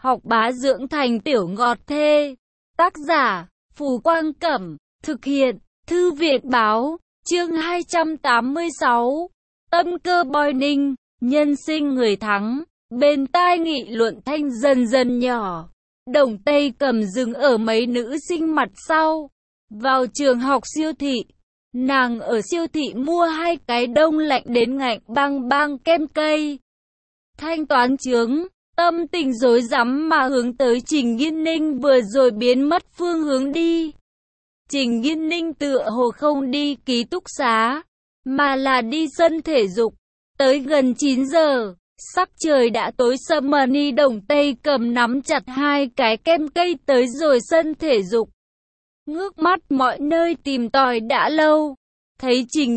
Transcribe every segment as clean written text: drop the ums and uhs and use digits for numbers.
học bá dưỡng thành tiểu ngọt thê. Tác giả, Phù Quang Cẩm, thực hiện, Thư viện Báo, chương 286. Tâm cơ boi ninh, nhân sinh người thắng, bên tai nghị luận thanh dần dần nhỏ. Đồng Tây Cầm dừng ở mấy nữ sinh mặt sau. Vào trường học siêu thị, nàng ở siêu thị mua 2 cái đông lạnh đến ngạnh bang bang kem cây. Thanh toán chướng, tâm tình rối rắm mà hướng tới Trình Nghiên Ninh vừa rồi biến mất phương hướng đi. Trình Nghiên Ninh tựa hồ không đi ký túc xá, mà là đi sân thể dục. Tới gần 9 giờ, sắc trời đã tối sầm mờ, Đồng Tây Cầm nắm chặt 2 cái kem cây tới rồi sân thể dục. Ngước mắt mọi nơi tìm tòi đã lâu, thấy Trình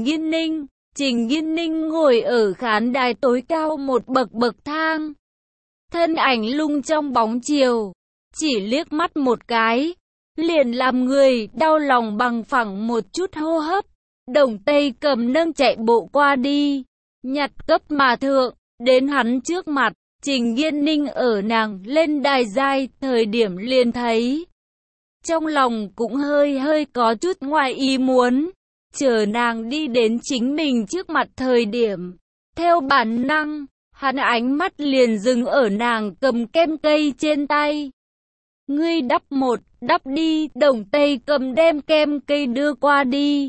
Nghiên Ninh ngồi ở khán đài tối cao một bậc thang. Thân ảnh lung trong bóng chiều, chỉ liếc mắt một cái, liền làm người đau lòng bằng phẳng một chút hô hấp. Đồng Tây Cầm nâng chạy bộ qua đi, nhặt cấp mà thượng, đến hắn trước mặt. Trình Nghiên Ninh ở nàng lên đài giai thời điểm liền thấy. Trong lòng cũng hơi có chút ngoài ý muốn, chờ nàng đi đến chính mình trước mặt thời điểm. Theo bản năng, hắn ánh mắt liền dừng ở nàng cầm kem cây trên tay. Ngươi đắp đi, Đồng Tây Cầm đem kem cây đưa qua đi.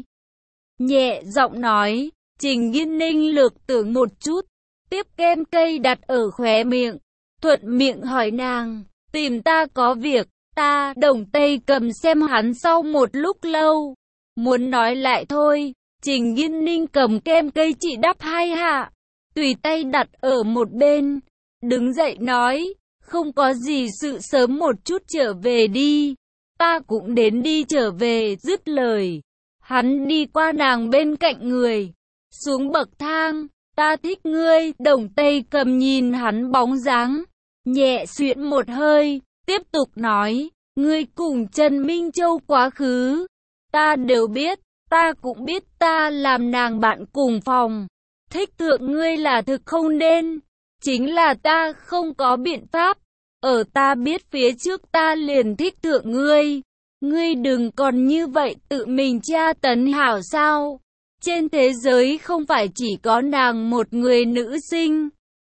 Nhẹ giọng nói, Trình Nghiên Ninh lược tưởng một chút, tiếp kem cây đặt ở khóe miệng, thuận miệng hỏi nàng, tìm ta có việc. Ta, Đồng Tây Cầm xem hắn sau một lúc lâu, muốn nói lại thôi. Trình Nghiên Ninh cầm kem cây chỉ đắp 2 hạ, tùy tay đặt ở một bên, đứng dậy nói, không có gì sự, sớm một chút trở về đi, ta cũng đến đi trở về. Dứt lời, hắn đi qua nàng bên cạnh người, xuống bậc thang. Ta thích ngươi. Đồng Tây Cầm nhìn hắn bóng dáng, nhẹ xuyễn một hơi, tiếp tục nói, ngươi cùng Trần Minh Châu quá khứ, ta đều biết, ta cũng biết ta làm nàng bạn cùng phòng. Thích thượng ngươi là thực không nên, chính là ta không có biện pháp, ở ta biết phía trước ta liền thích thượng ngươi. Ngươi đừng còn như vậy tự mình tra tấn hảo sao, trên thế giới không phải chỉ có nàng một người nữ sinh.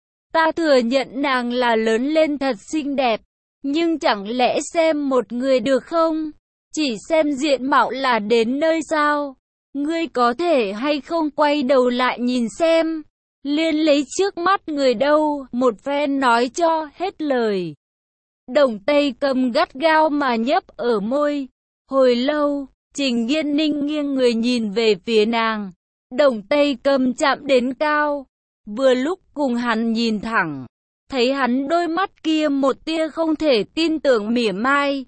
Ta thừa nhận nàng là lớn lên thật xinh đẹp, nhưng chẳng lẽ xem một người được không? Chỉ xem diện mạo là đến nơi sao? Ngươi có thể hay không quay đầu lại nhìn xem, liên lấy trước mắt người đâu? Một phen nói cho hết lời. Đồng Tây Cầm gắt gao mà nhấp ở môi. Hồi lâu, Trình Nghiên Ninh nghiêng người nhìn về phía nàng. Đồng Tây Cầm chạm đến cao, vừa lúc cùng hắn nhìn thẳng, thấy hắn đôi mắt kia một tia không thể tin tưởng mỉa mai.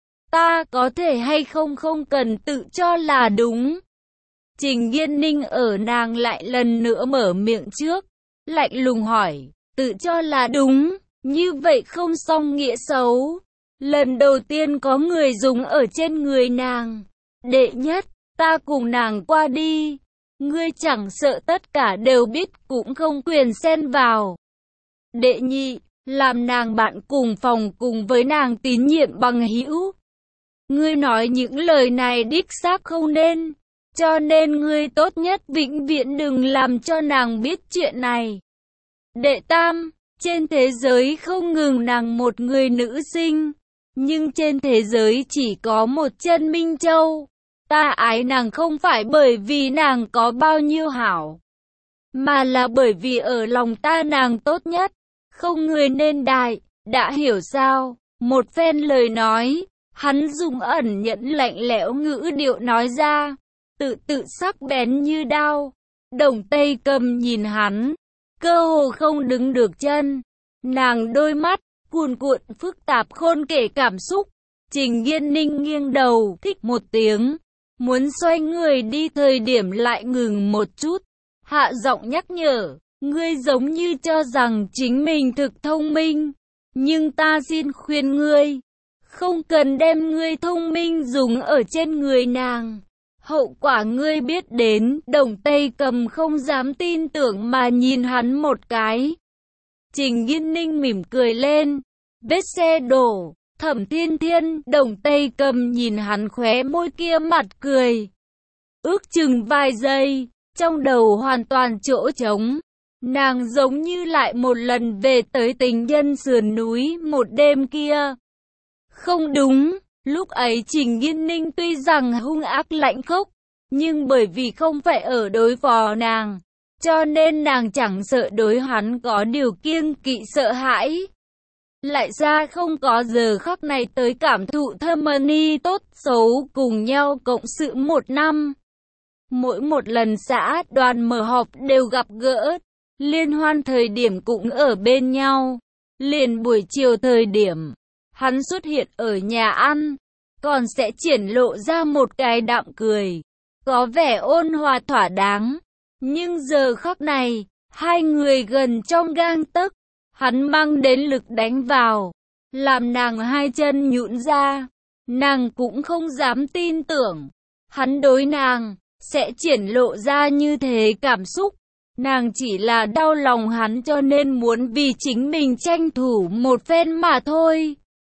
Ta có thể hay không cần tự cho là đúng. Trình Nghiên Ninh ở nàng lại lần nữa mở miệng trước, lạnh lùng hỏi, tự cho là đúng, như vậy không song nghĩa xấu. Lần đầu tiên có người dùng ở trên người nàng. Đệ nhất, ta cùng nàng qua đi, ngươi chẳng sợ tất cả đều biết cũng không quyền xen vào. Đệ nhị, làm nàng bạn cùng phòng cùng với nàng tín nhiệm bằng hữu. Ngươi nói những lời này đích xác không nên, cho nên ngươi tốt nhất vĩnh viễn đừng làm cho nàng biết chuyện này. Đệ tam, trên thế giới không ngừng nàng một người nữ sinh, nhưng trên thế giới chỉ có một Trần Minh Châu. Ta ái nàng không phải bởi vì nàng có bao nhiêu hảo, mà là bởi vì ở lòng ta nàng tốt nhất, không người nên đại, đã hiểu sao? Một phen lời nói, hắn dùng ẩn nhẫn lạnh lẽo ngữ điệu nói ra, tự sắc bén như đao. Đồng Tây Cầm nhìn hắn, cơ hồ không đứng được chân, nàng đôi mắt cuồn cuộn phức tạp khôn kể cảm xúc. Trình Nghiên Ninh nghiêng đầu, thích một tiếng, muốn xoay người đi thời điểm lại ngừng một chút, hạ giọng nhắc nhở, ngươi giống như cho rằng chính mình thực thông minh, nhưng ta xin khuyên ngươi, không cần đem ngươi thông minh dùng ở trên người nàng, hậu quả ngươi biết đến. Đồng Tây Cầm không dám tin tưởng mà nhìn hắn một cái. Trình Nghiên Ninh mỉm cười lên, vết xe đổ. Thẩm Thiên Thiên, Đồng Tây Cầm nhìn hắn khóe môi kia mặt cười. Ước chừng vài giây, trong đầu hoàn toàn chỗ trống. Nàng giống như lại một lần về tới tình nhân sườn núi một đêm kia. Không đúng, lúc ấy Trình Nghiên Ninh tuy rằng hung ác lạnh khốc, nhưng bởi vì không phải ở đối phó nàng, cho nên nàng chẳng sợ đối hắn có điều kiêng kỵ sợ hãi. Lại ra không có giờ khắc này tới cảm thụ thâm ni tốt xấu cùng nhau cộng sự một năm. Mỗi một lần xã đoàn mở họp đều gặp gỡ, liên hoan thời điểm cũng ở bên nhau. Liền buổi chiều thời điểm, hắn xuất hiện ở nhà ăn, còn sẽ triển lộ ra một cái đạm cười, có vẻ ôn hòa thỏa đáng. Nhưng giờ khắc này, hai người gần trong gang tấc, hắn mang đến lực đánh vào, làm nàng hai chân nhũn ra. Nàng cũng không dám tin tưởng, hắn đối nàng sẽ triển lộ ra như thế cảm xúc. Nàng chỉ là đau lòng hắn cho nên muốn vì chính mình tranh thủ một phen mà thôi.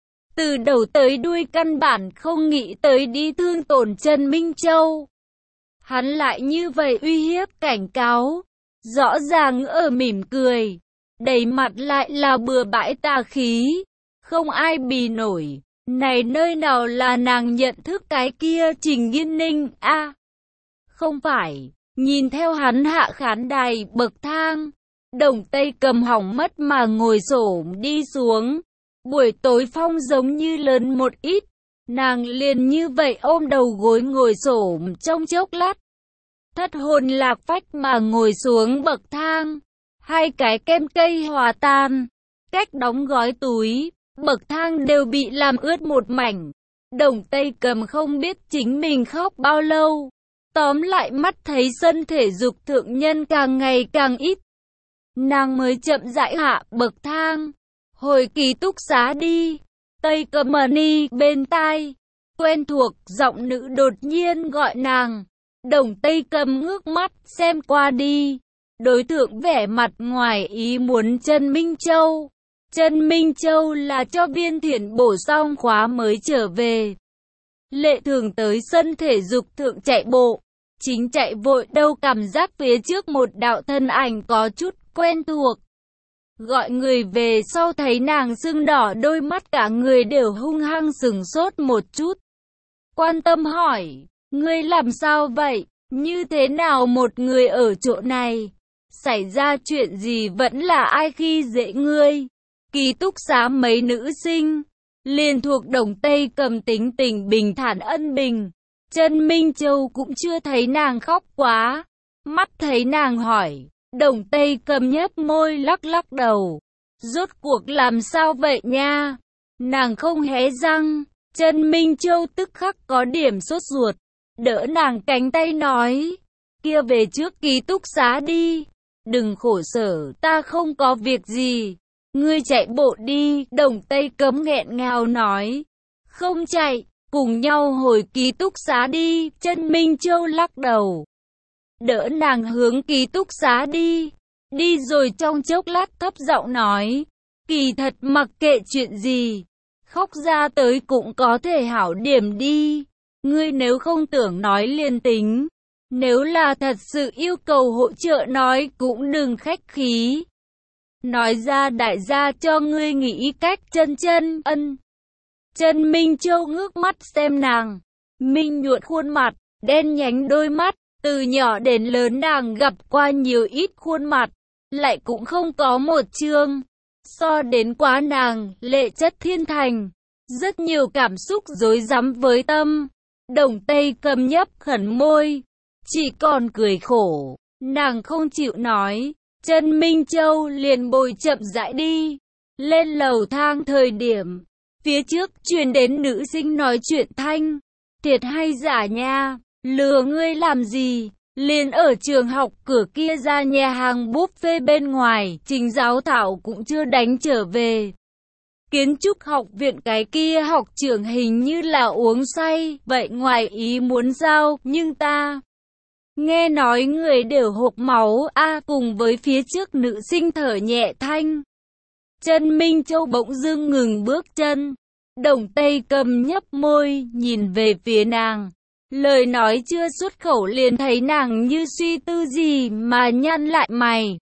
Từ đầu tới đuôi căn bản không nghĩ tới đi thương tổn Trần Minh Châu. Hắn lại như vậy uy hiếp cảnh cáo, rõ ràng ở mỉm cười, đầy mặt lại là bừa bãi tà khí, không ai bì nổi. Này nơi nào là nàng nhận thức cái kia Trình Nghiên Ninh a? Không phải, nhìn theo hắn hạ khán đài bậc thang, Đồng Tây Cầm hỏng mất mà ngồi xổm đi xuống. Buổi tối phong giống như lớn một ít, nàng liền như vậy ôm đầu gối ngồi xổm trong chốc lát. Thất hồn lạc phách mà ngồi xuống bậc thang, hai cái kem cây hòa tan, cách đóng gói túi, bậc thang đều bị làm ướt một mảnh. Đồng Tây Cầm không biết chính mình khóc bao lâu. Tóm lại mắt thấy sân thể dục thượng nhân càng ngày càng ít, nàng mới chậm rãi hạ bậc thang, hồi ký túc xá đi. Tây Cầm ni bên tai, quen thuộc giọng nữ đột nhiên gọi nàng. Đồng Tây Cầm ngước mắt xem qua đi, đối tượng vẻ mặt ngoài ý muốn Trần Minh Châu. Trần Minh Châu là cho Viên Thiển bổ xong khóa mới trở về. Lệ thường tới sân thể dục thượng chạy bộ, chính chạy vội đâu cảm giác phía trước một đạo thân ảnh có chút quen thuộc. Gọi người về sau thấy nàng sưng đỏ đôi mắt cả người đều hung hăng sửng sốt một chút. Quan tâm hỏi, ngươi làm sao vậy? Như thế nào một người ở chỗ này? Xảy ra chuyện gì vẫn là ai khi dễ ngươi? Ký túc xá mấy nữ sinh, liền thuộc Đồng Tây Cầm tính tình bình thản ân bình. Trần Minh Châu cũng chưa thấy nàng khóc quá. Mắt thấy nàng hỏi, Đồng Tây Cầm nhếch môi lắc lắc đầu. Rốt cuộc làm sao vậy nha? Nàng không hé răng. Trần Minh Châu tức khắc có điểm sốt ruột, đỡ nàng cánh tay nói, kia về trước ký túc xá đi. Đừng khổ sở, ta không có việc gì. Ngươi chạy bộ đi. Đồng Tây Cầm nghẹn ngào nói, không chạy. Cùng nhau hồi ký túc xá đi. Trần Minh Châu lắc đầu, đỡ nàng hướng ký túc xá đi. Đi rồi trong chốc lát thấp giọng nói, kỳ thật mặc kệ chuyện gì, khóc ra tới cũng có thể hảo điểm đi. Ngươi nếu không tưởng nói liền tính, nếu là thật sự yêu cầu hỗ trợ nói cũng đừng khách khí. Nói ra đại gia cho ngươi nghĩ cách. Chân ân. Trần Minh Châu ngước mắt xem nàng, minh nhuận khuôn mặt, đen nhánh đôi mắt, từ nhỏ đến lớn nàng gặp qua nhiều ít khuôn mặt, lại cũng không có một chương so đến quá nàng lệ chất thiên thành. Rất nhiều cảm xúc rối rắm với tâm. Đồng Tây Cầm nhấp khẩn môi, chỉ còn cười khổ. Nàng không chịu nói. Trần Minh Châu liền bồi chậm rãi đi. Lên lầu thang thời điểm, phía trước truyền đến nữ sinh nói chuyện thanh, thiệt hay giả nha, lừa ngươi làm gì? Liền ở trường học cửa kia ra nhà hàng buffet bên ngoài, Trình Giáo Thảo cũng chưa đánh trở về. Kiến trúc học viện cái kia học trưởng hình như là uống say, vậy ngoài ý muốn sao? Nhưng ta nghe nói người đều hộc máu a. Cùng với phía trước nữ sinh thở nhẹ thanh, Trần Minh Châu bỗng dưng ngừng bước chân. Đồng Tây Cầm nhấp môi, nhìn về phía nàng. Lời nói chưa xuất khẩu liền thấy nàng như suy tư gì mà nhăn lại mày.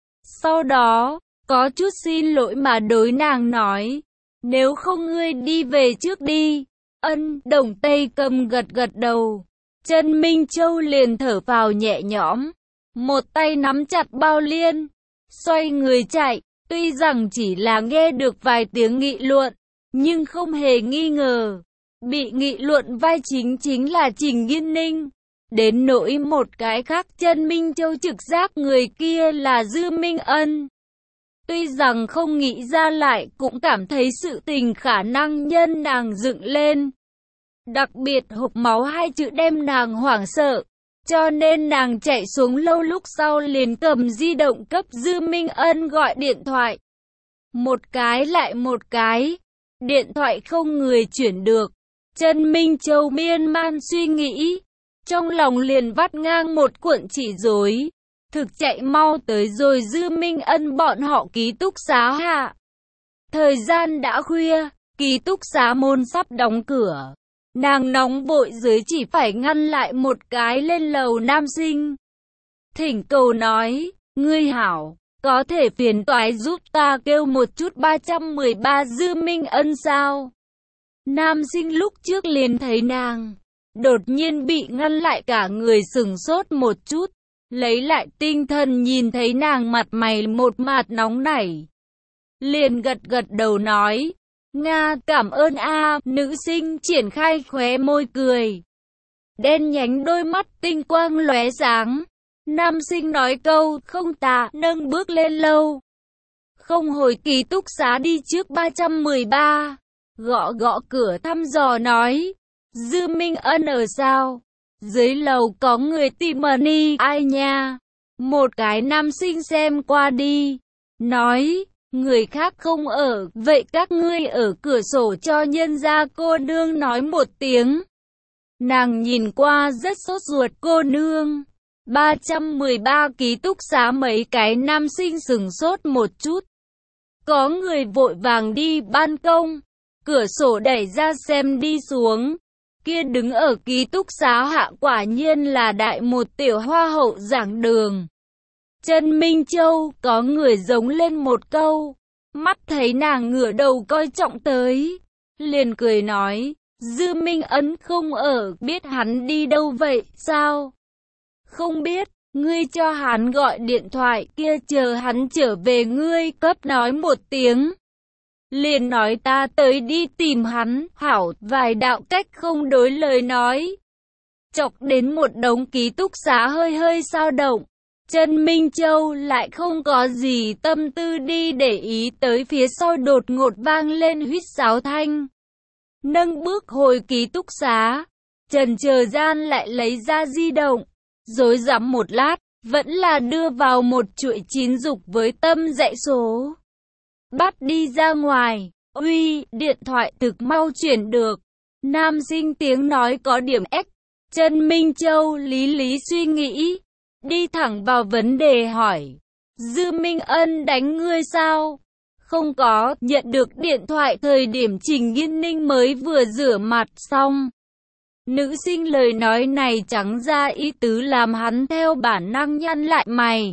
Sau đó, có chút xin lỗi mà đối nàng nói. Nếu không ngươi đi về trước đi. Đồng Tây Cầm gật gật đầu. Trần Minh Châu liền thở phào nhẹ nhõm. Một tay nắm chặt bao liên. Xoay người chạy. Tuy rằng chỉ là nghe được vài tiếng nghị luận, nhưng không hề nghi ngờ. Bị nghị luận vai chính là Trình Nghiên Ninh. Đến nỗi một cái khác Trần Minh Châu trực giác người kia là Dư Minh Ân. Tuy rằng không nghĩ ra lại cũng cảm thấy sự tình khả năng nhân nàng dựng lên. Đặc biệt hộc máu hai chữ đem nàng hoảng sợ. Cho nên nàng chạy xuống lâu lúc sau liền cầm di động cấp Dư Minh Ân gọi điện thoại. Một cái lại một cái. Điện thoại không người chuyển được. Trần Minh Châu miên man suy nghĩ. Trong lòng liền vắt ngang một cuộn chỉ rối. Thực chạy mau tới rồi Dư Minh Ân bọn họ ký túc xá hạ. Thời gian đã khuya, ký túc xá môn sắp đóng cửa. Nàng nóng vội dưới chỉ phải ngăn lại một cái lên lầu nam sinh. Thỉnh cầu nói, ngươi hảo, có thể phiền toái giúp ta kêu một chút 313 Dư Minh Ân sao? Nam sinh lúc trước liền thấy nàng, đột nhiên bị ngăn lại cả người sửng sốt một chút. Lấy lại tinh thần nhìn thấy nàng mặt mày một mạt nóng nảy. Liền gật gật đầu nói. Nga, cảm ơn a. Nữ sinh triển khai khóe môi cười. Đen nhánh đôi mắt tinh quang lóe sáng. Nam sinh nói câu không tạ, nâng bước lên lâu. Không hồi ký túc xá đi trước 313. Gõ gõ cửa thăm dò nói. Dư Minh Ân ở sao? Dưới lầu có người tìm ni ai nha? Một cái nam sinh xem qua đi. Nói. Người khác không ở, vậy các ngươi ở cửa sổ cho nhân gia cô nương nói một tiếng. Nàng nhìn qua rất sốt ruột cô nương. 313 ký túc xá mấy cái nam sinh sửng sốt một chút. Có người vội vàng đi ban công. Cửa sổ đẩy ra xem đi xuống. Kia đứng ở ký túc xá hạ quả nhiên là đại một tiểu hoa hậu giảng đường. Trần Minh Châu có người giống lên một câu. Mắt thấy nàng ngửa đầu coi trọng tới. Liền cười nói. Dư Minh Ân không ở, biết hắn đi đâu vậy, sao? Không biết, ngươi cho hắn gọi điện thoại kia chờ hắn trở về ngươi cấp nói một tiếng. Liền nói ta tới đi tìm hắn, hảo, vài đạo cách không đối lời nói. Chọc đến một đống ký túc xá hơi hơi dao động. Trần Minh Châu lại không có gì tâm tư đi để ý tới phía sau đột ngột vang lên huýt sáo thanh. Nâng bước hồi ký túc xá, chần chờ gian lại lấy ra di động, rối rắm một lát, vẫn là đưa vào một chuỗi chín dục với tâm dãy số. Bắt đi ra ngoài, uy, điện thoại thực mau chuyển được. Nam sinh tiếng nói có điểm ếch. Trần Minh Châu lý lý suy nghĩ. Đi thẳng vào vấn đề hỏi. Dư Minh Ân đánh ngươi sao? Không có, nhận được điện thoại thời điểm Trình Nghiên Ninh mới vừa rửa mặt xong. Nữ sinh lời nói này trắng ra ý tứ làm hắn theo bản năng nhăn lại mày.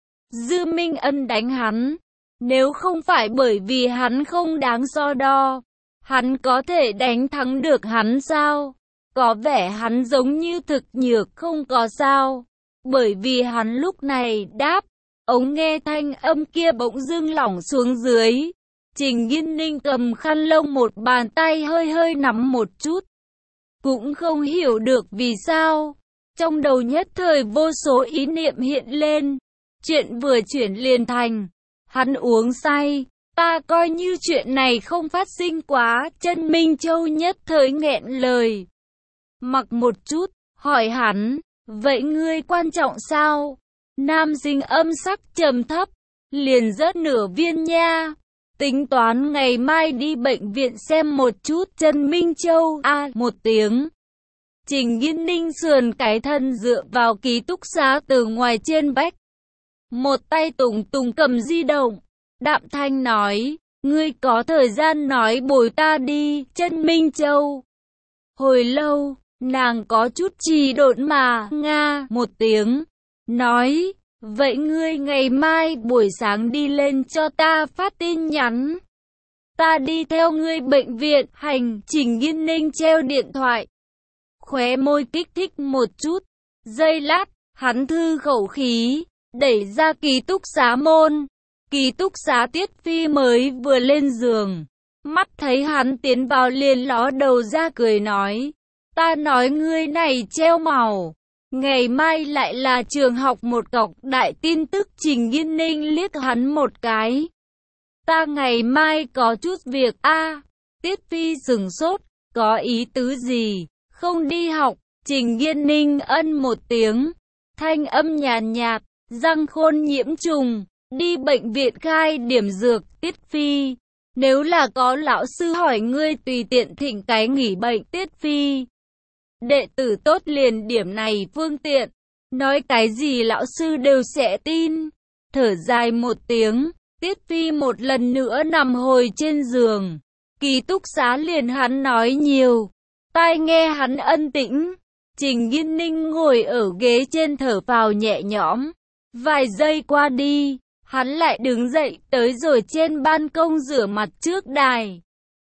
Dư Minh Ân đánh hắn. Nếu không phải bởi vì hắn không đáng so đo, hắn có thể đánh thắng được hắn sao? Có vẻ hắn giống như thực nhược không có sao. Bởi vì hắn lúc này đáp, ống nghe thanh âm kia bỗng dưng lỏng xuống dưới. Trình Nghiên Ninh cầm khăn lông một bàn tay hơi hơi nắm một chút. Cũng không hiểu được vì sao. Trong đầu nhất thời vô số ý niệm hiện lên. Chuyện vừa chuyển liền thành. Hắn uống say. Ta coi như chuyện này không phát sinh quá. Trần Minh Châu nhất thời nghẹn lời. Mặc một chút, hỏi hắn. Vậy ngươi quan trọng sao? Nam sinh âm sắc trầm thấp. Liền rớt nửa viên nha. Tính toán ngày mai đi bệnh viện xem một chút. Trần Minh Châu một tiếng. Trình Nghiên Ninh sườn cái thân dựa vào ký túc xá từ ngoài trên vách. Một tay tùng tùng cầm di động. đạm thanh nói, ngươi có thời gian nói bồi ta đi, Chân Minh Châu. Hồi lâu, nàng có chút trì độn mà, nga, một tiếng, nói, vậy ngươi ngày mai buổi sáng đi lên cho ta phát tin nhắn. Ta đi theo ngươi bệnh viện, hành. Trình Nghiên Ninh treo điện thoại. Khóe môi kích thích một chút. Giây lát, hắn thư khẩu khí, đẩy ra ký túc xá môn. Ký túc xá Tiết Phi mới vừa lên giường. Mắt thấy hắn tiến vào liền ló đầu ra cười nói. Ta nói ngươi này treo màu. Ngày mai lại là trường học một cọc đại tin tức. Trình Nghiên Ninh liếc hắn một cái. Ta ngày mai có chút việc a. Tiết Phi sửng sốt, có ý tứ gì? Không đi học. Trình Nghiên Ninh ân một tiếng, thanh âm nhàn nhạt, răng khôn nhiễm trùng, đi bệnh viện khai điểm dược. Tiết Phi, nếu là có lão sư hỏi ngươi tùy tiện thỉnh cái nghỉ bệnh. Tiết Phi, đệ tử tốt liền điểm này phương tiện, nói cái gì lão sư đều sẽ tin. Thở dài một tiếng, Tiết Phi một lần nữa nằm hồi trên giường. Ký túc xá liền hắn nói nhiều, tai nghe hắn ân tĩnh. Trình Nghiên Ninh ngồi ở ghế trên thở phào nhẹ nhõm. Vài giây qua đi, hắn lại đứng dậy tới rồi trên ban công rửa mặt trước đài.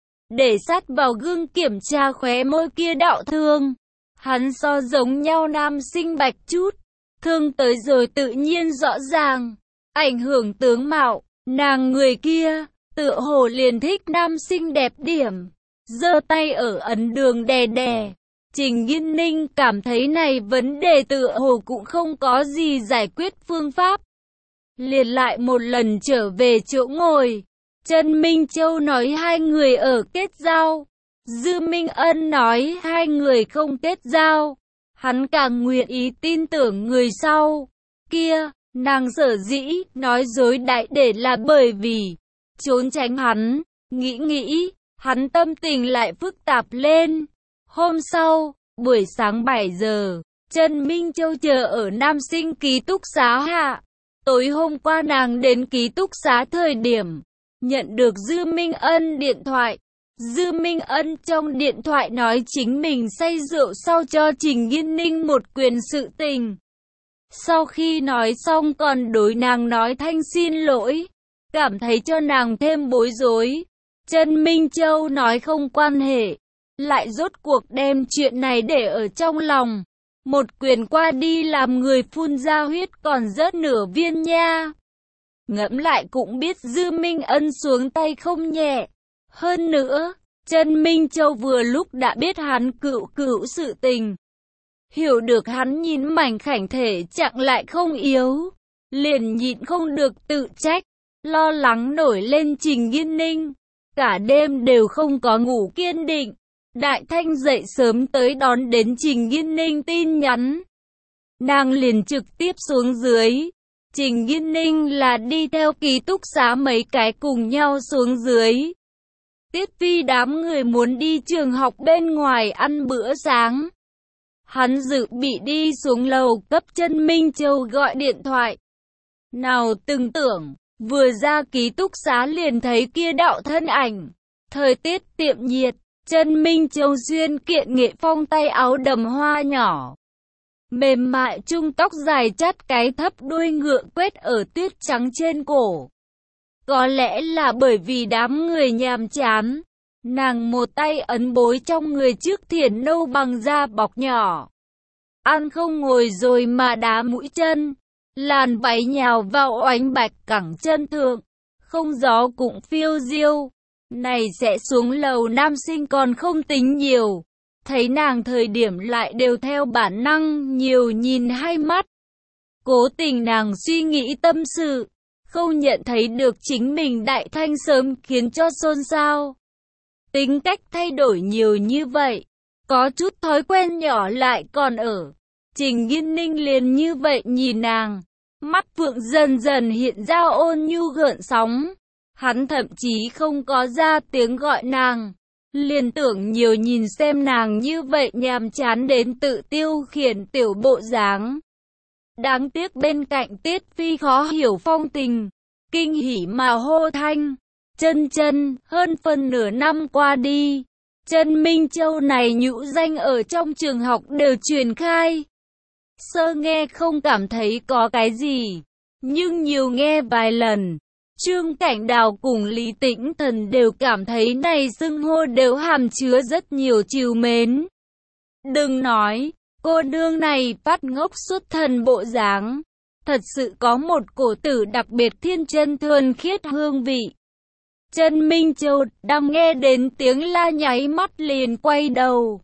Để sát vào gương kiểm tra khóe môi kia đạo thương. Hắn so giống nhau nam sinh bạch chút. Thương tới rồi tự nhiên rõ ràng. Ảnh hưởng tướng mạo, nàng người kia, tựa hồ liền thích nam sinh đẹp điểm. Giơ tay ở ấn đường đè đè. Trình Nghiên Ninh cảm thấy này vấn đề tựa hồ cũng không có gì giải quyết phương pháp. Liền lại một lần trở về chỗ ngồi. Chân Minh Châu nói hai người ở kết giao. Dư Minh Ân nói hai người không kết giao. Hắn càng nguyện ý tin tưởng người sau. Kia, nàng sở dĩ nói dối đại để là bởi vì trốn tránh hắn. Nghĩ, hắn tâm tình lại phức tạp lên. Hôm sau, buổi sáng 7 giờ, Trần Minh Châu chờ ở nam sinh ký túc xá hạ. Tối hôm qua nàng đến ký túc xá thời điểm, nhận được Dư Minh Ân điện thoại. Dư Minh Ân trong điện thoại nói chính mình say rượu sau cho Trình Nghiên Ninh một quyền sự tình. Sau khi nói xong còn đối nàng nói thanh xin lỗi, cảm thấy cho nàng thêm bối rối. Trần Minh Châu nói không quan hệ, lại rốt cuộc đem chuyện này để ở trong lòng. Một quyền qua đi làm người phun ra huyết còn rớt nửa viên nha. Ngẫm lại cũng biết Dư Minh Ân xuống tay không nhẹ. Hơn nữa, Trần Minh Châu vừa lúc đã biết hắn cựu sự tình. Hiểu được hắn nhìn mảnh khảnh thể trạng lại không yếu. Liền nhịn không được tự trách, lo lắng nổi lên Trình Nghiên Ninh. Cả đêm đều không có ngủ kiên định. Đại Thanh dậy sớm tới đón đến Trình Nghiên Ninh tin nhắn. Nàng liền trực tiếp xuống dưới. Trình Nghiên Ninh là đi theo ký túc xá mấy cái cùng nhau xuống dưới. Tiết Phi đám người muốn đi trường học bên ngoài ăn bữa sáng. Hắn dự bị đi xuống lầu cấp Chân Minh Châu gọi điện thoại. Nào từng tưởng, vừa ra ký túc xá liền thấy kia đạo thân ảnh. Thời tiết tiệm nhiệt, Chân Minh Châu xuyên kiện nghệ phong tay áo đầm hoa nhỏ. Mềm mại trung tóc dài chắt cái thấp đuôi ngựa quét ở tuyết trắng trên cổ. Có lẽ là bởi vì đám người nhàm chán, nàng một tay ấn bối trong người trước thiển nâu bằng da bọc nhỏ. Ăn không ngồi rồi mà đá mũi chân, làn váy nhào vào oánh bạch cẳng chân thượng, không gió cũng phiêu diêu. Này sẽ xuống lầu nam sinh còn không tính nhiều, thấy nàng thời điểm lại đều theo bản năng nhiều nhìn hai mắt. Cố tình nàng suy nghĩ tâm sự, không nhận thấy được chính mình Đại Thanh sớm khiến cho xôn xao. Tính cách thay đổi nhiều như vậy, có chút thói quen nhỏ lại còn ở. Trình Nghiên Ninh liền như vậy nhìn nàng, mắt phượng dần dần hiện ra ôn nhu gợn sóng. Hắn thậm chí không có ra tiếng gọi nàng, liền tưởng nhiều nhìn xem nàng như vậy nhàm chán đến tự tiêu khiển tiểu bộ dáng. Đáng tiếc bên cạnh Tiết Phi khó hiểu phong tình, kinh hỉ mà hô thanh. Chân, hơn phân nửa năm qua đi, Trần Minh Châu này nhũ danh ở trong trường học đều truyền khai. Sơ nghe không cảm thấy có cái gì, nhưng nhiều nghe vài lần, Trương Cảnh Đào cùng Lý Tĩnh Thần đều cảm thấy này xưng hô đều hàm chứa rất nhiều trìu mến. Đừng nói, cô nương này phát ngốc xuất thần bộ dáng, thật sự có một cổ tử đặc biệt thiên chân thuần khiết hương vị. Trần Minh Châu đang nghe đến tiếng la nháy mắt liền quay đầu.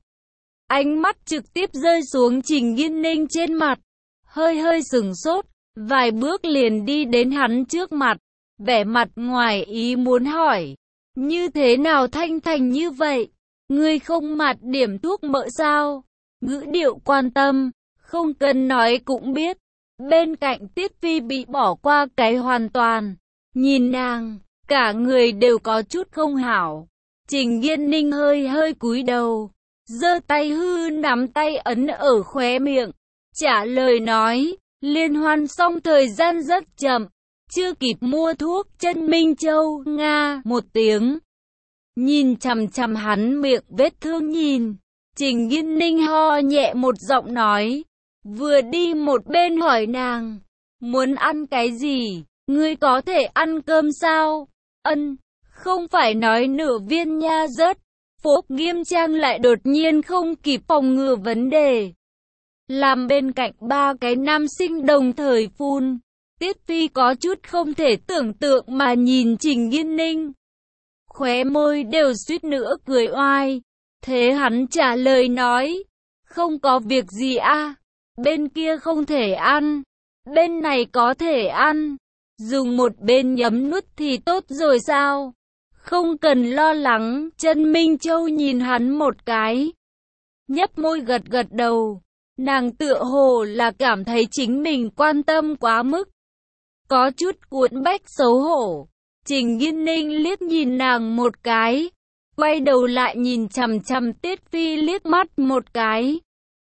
Ánh mắt trực tiếp rơi xuống Trình Nghiên Ninh trên mặt, hơi sửng sốt, vài bước liền đi đến hắn trước mặt, vẻ mặt ngoài ý muốn hỏi, như thế nào thanh thành như vậy, ngươi không mạt điểm thuốc mỡ sao? Ngữ điệu quan tâm, không cần nói cũng biết. Bên cạnh Tiết Phi bị bỏ qua cái hoàn toàn, nhìn nàng, cả người đều có chút không hảo. Trình Nghiên Ninh hơi cúi đầu, giơ tay hư nắm tay ấn ở khóe miệng, trả lời nói, liên hoan xong thời gian rất chậm, chưa kịp mua thuốc. Trần Minh Châu nga một tiếng, nhìn chằm chằm hắn miệng vết thương nhìn. Trình Nghiên Ninh ho nhẹ một giọng nói, vừa đi một bên hỏi nàng, muốn ăn cái gì, ngươi có thể ăn cơm sao? Ân, không phải nói nửa viên nha rớt. Phúc Nghiêm Trang lại đột nhiên không kịp phòng ngừa vấn đề, làm bên cạnh ba cái nam sinh đồng thời phun. Tiết Phi có chút không thể tưởng tượng mà nhìn Trình Nghiên Ninh, khóe môi đều suýt nữa cười oai. Thế hắn trả lời nói, không có việc gì a, bên kia không thể ăn, bên này có thể ăn, dùng một bên nhấm nuốt thì tốt rồi sao? Không cần lo lắng. Trần Minh Châu nhìn hắn một cái, nhấp môi gật đầu. Nàng tựa hồ là cảm thấy chính mình quan tâm quá mức, có chút cuộn bách xấu hổ. Trình Nghiên Ninh liếc nhìn nàng một cái, quay đầu lại nhìn chằm chằm Tiết Phi liếc mắt một cái,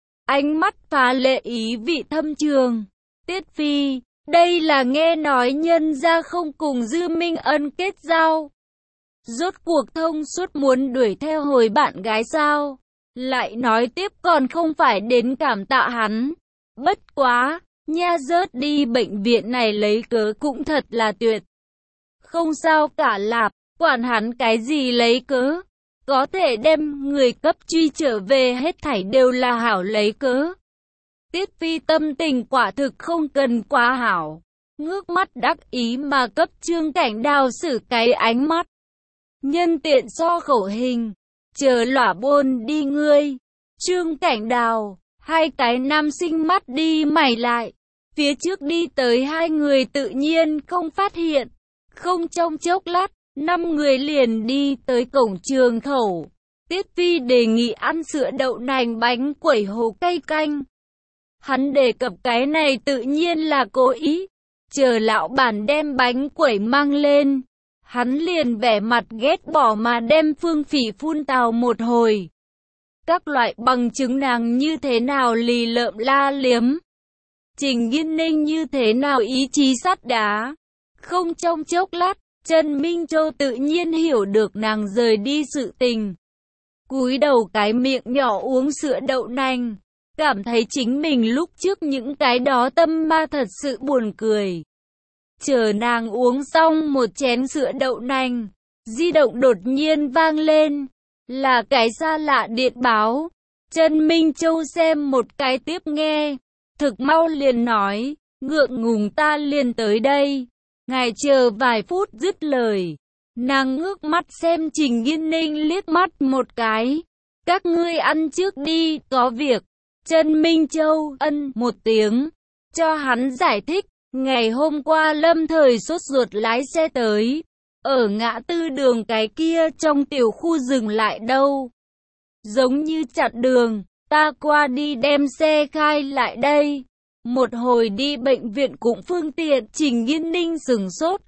ánh mắt phá lệ ý vị thâm trường. Tiết Phi, đây là nghe nói nhân gia không cùng Dư Minh Ân kết giao, rốt cuộc thông suốt muốn đuổi theo hồi bạn gái sao? Lại nói tiếp còn không phải đến cảm tạ hắn. Bất quá, nha rớt đi bệnh viện này lấy cớ cũng thật là tuyệt. Không sao cả lạp, quản hắn cái gì lấy cớ. Có thể đem người cấp truy trở về hết thảy đều là hảo lấy cớ. Tiết Phi tâm tình quả thực không cần quá hảo, ngước mắt đắc ý mà cấp Trương Cảnh Đào xử cái ánh mắt. Nhân tiện so khẩu hình, chờ lỏa bôn đi ngươi. Trương Cảnh Đào, hai cái nam sinh mắt đi mày lại, phía trước đi tới hai người tự nhiên không phát hiện. Không trong chốc lát, 5 người liền đi tới cổng trường khẩu. Tiết Phi đề nghị ăn sữa đậu nành bánh quẩy hồ cay canh. Hắn đề cập cái này tự nhiên là cố ý. Chờ lão bản đem bánh quẩy mang lên, hắn liền vẻ mặt ghét bỏ mà đem Phương Phỉ phun tào một hồi. Các loại bằng chứng nàng như thế nào lì lợm la liếm, Trình Nghiên Ninh như thế nào ý chí sắt đá. Không trong chốc lát, Trần Minh Châu tự nhiên hiểu được nàng rời đi sự tình. Cúi đầu cái miệng nhỏ uống sữa đậu nành, cảm thấy chính mình lúc trước những cái đó tâm ma thật sự buồn cười. Chờ nàng uống xong một chén sữa đậu nành, di động đột nhiên vang lên, là cái xa lạ điện báo. Trần Minh Châu xem một cái tiếp nghe, thực mau liền nói, ngượng ngùng ta liền tới đây. Ngài chờ vài phút. Dứt lời, nàng ngước mắt xem Trình Nghiên Ninh liếc mắt một cái. Các ngươi ăn trước đi, có việc. Trần Minh Châu ân một tiếng, cho hắn giải thích. Ngày hôm qua lâm thời sốt ruột lái xe tới, ở ngã tư đường cái kia trong tiểu khu dừng lại đâu. Giống như chặn đường, ta qua đi đem xe khai lại đây. Một hồi đi bệnh viện cũng phương tiện. Trình Nghiên Ninh sửng sốt,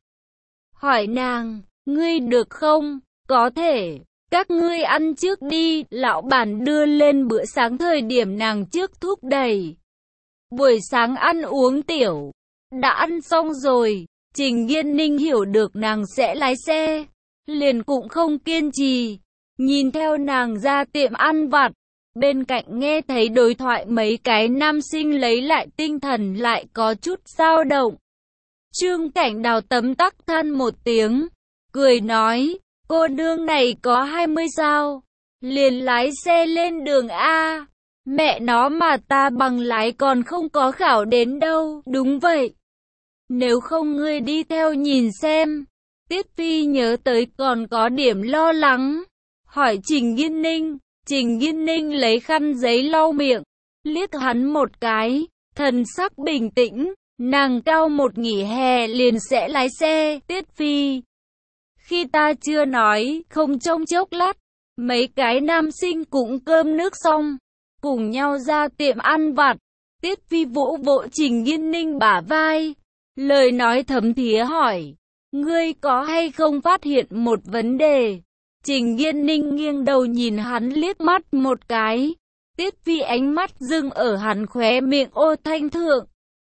hỏi nàng, ngươi được không? Có thể, các ngươi ăn trước đi. Lão bản đưa lên bữa sáng thời điểm nàng trước thúc đẩy. Buổi sáng ăn uống tiểu, đã ăn xong rồi. Trình Nghiên Ninh hiểu được nàng sẽ lái xe, liền cũng không kiên trì, nhìn theo nàng ra tiệm ăn vặt. Bên cạnh nghe thấy đối thoại mấy cái nam sinh lấy lại tinh thần lại có chút dao động. Trương Cảnh Đào tấm tắc than một tiếng, cười nói, cô nương này có 20 sao, liền lái xe lên đường A. Mẹ nó mà ta bằng lái còn không có khảo đến đâu. Đúng vậy. Nếu không ngươi đi theo nhìn xem. Tiết Phi nhớ tới còn có điểm lo lắng. Hỏi Trình Nghiên Ninh. Trình Nghiên Ninh lấy khăn giấy lau miệng. Liếc hắn một cái. Thần sắc bình tĩnh. Nàng cao một nghỉ hè liền sẽ lái xe. Tiết Phi. Khi ta chưa nói, không trong chốc lát. Mấy cái nam sinh cũng cơm nước xong. Cùng nhau ra tiệm ăn vặt. Tiết Phi vỗ vỗ Trình Nghiên Ninh bả vai. Lời nói thấm thía hỏi. Ngươi có hay không phát hiện một vấn đề? Trình Nghiên Ninh nghiêng đầu nhìn hắn liếc mắt một cái. Tiết Phi ánh mắt dừng ở hắn khóe miệng ô thanh thượng.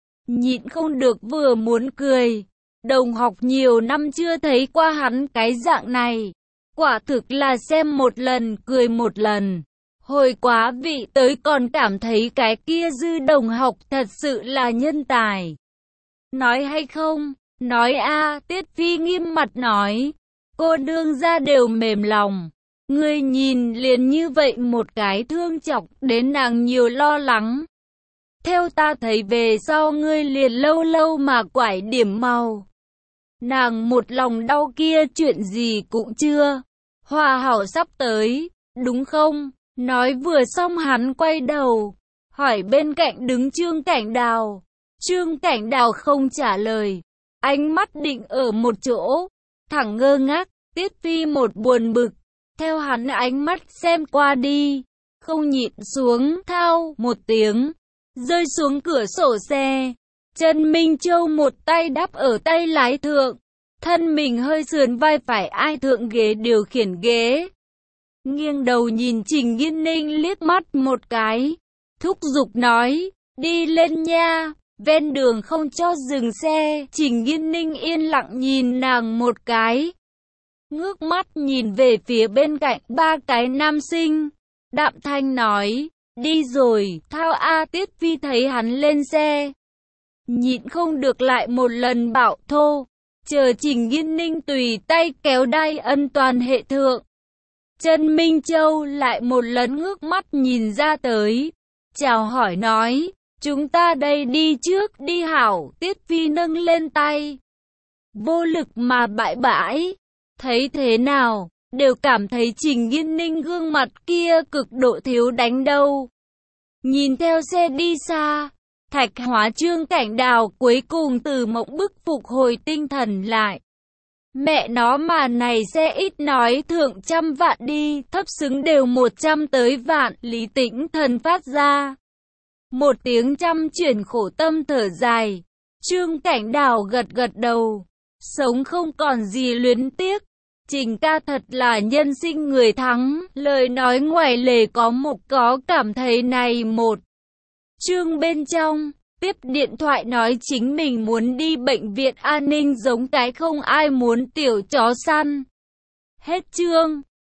Nhịn không được vừa muốn cười. Đồng học nhiều năm chưa thấy qua hắn cái dạng này. Quả thực là xem một lần, cười một lần. Hồi quá vị tới còn cảm thấy cái kia Dư đồng học thật sự là nhân tài. Nói hay không? Nói a. Tiết Phi nghiêm mặt nói. Cô đương ra đều mềm lòng. Ngươi nhìn liền như vậy một cái thương chọc đến nàng nhiều lo lắng. Theo ta thấy về sau ngươi liền lâu lâu mà quải điểm màu. Nàng một lòng đau kia chuyện gì cũng chưa. Hòa hảo sắp tới, đúng không? Nói vừa xong hắn quay đầu, hỏi bên cạnh đứng Trương Cảnh Đào. Trương Cảnh Đào không trả lời, ánh mắt định ở một chỗ, thẳng ngơ ngác. Tiết Phi một buồn bực, theo hắn ánh mắt xem qua đi, không nhịn xuống, thao một tiếng, rơi xuống cửa sổ xe. Trần Minh Châu một tay đắp ở tay lái thượng, thân mình hơi sườn vai phải ai thượng ghế điều khiển ghế. Nghiêng đầu nhìn Trình Nghiên Ninh liếc mắt một cái, thúc giục nói, đi lên nha, ven đường không cho dừng xe. Trình Nghiên Ninh yên lặng nhìn nàng một cái, ngước mắt nhìn về phía bên cạnh ba cái nam sinh, đạm thanh nói, đi rồi, thao a. Tiết Phi thấy hắn lên xe, nhịn không được lại một lần bảo thô, chờ Trình Nghiên Ninh tùy tay kéo đai ân toàn hệ thượng. Trần Minh Châu lại một lần ngước mắt nhìn ra tới, chào hỏi nói, chúng ta đây đi trước đi hảo. Tiết Phi nâng lên tay, vô lực mà bãi bãi. Thấy thế nào, đều cảm thấy Trình Nghiên Ninh gương mặt kia cực độ thiếu đánh đâu. Nhìn theo xe đi xa, Thạch Hóa Trương Cảnh Đào cuối cùng từ mộng bức phục hồi tinh thần lại. Mẹ nó mà này xe ít nói thượng 100 vạn đi, thấp xứng đều 100 tới vạn. Lý Tĩnh Thần phát ra một tiếng trăm chuyển khổ tâm thở dài. Trương Cảnh Đào gật gật đầu, sống không còn gì luyến tiếc. Trình ca thật là nhân sinh người thắng, lời nói ngoài lề có một có cảm thấy này một. Trương bên trong, tiếp điện thoại nói chính mình muốn đi bệnh viện an ninh giống cái không ai muốn tiểu chó săn. Hết chương.